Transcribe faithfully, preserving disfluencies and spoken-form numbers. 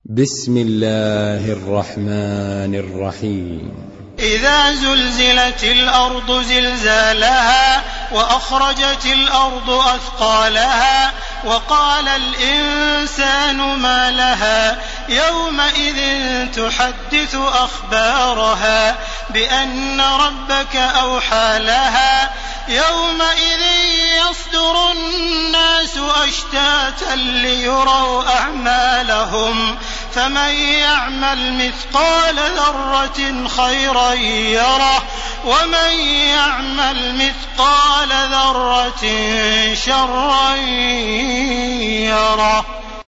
بسم الله الرحمن الرحيم. إذا زلزلت الأرض زلزالها وأخرجت الأرض أثقالها وقال الإنسان ما لها يومئذ تحدث أخبارها بأن ربك أوحى لها يومئذ يصدر الناس أشتاتا ليروا أعمالهم فمن يعمل مثقال ذرة خيرا يره ومن يعمل مثقال ذرة شرا يره.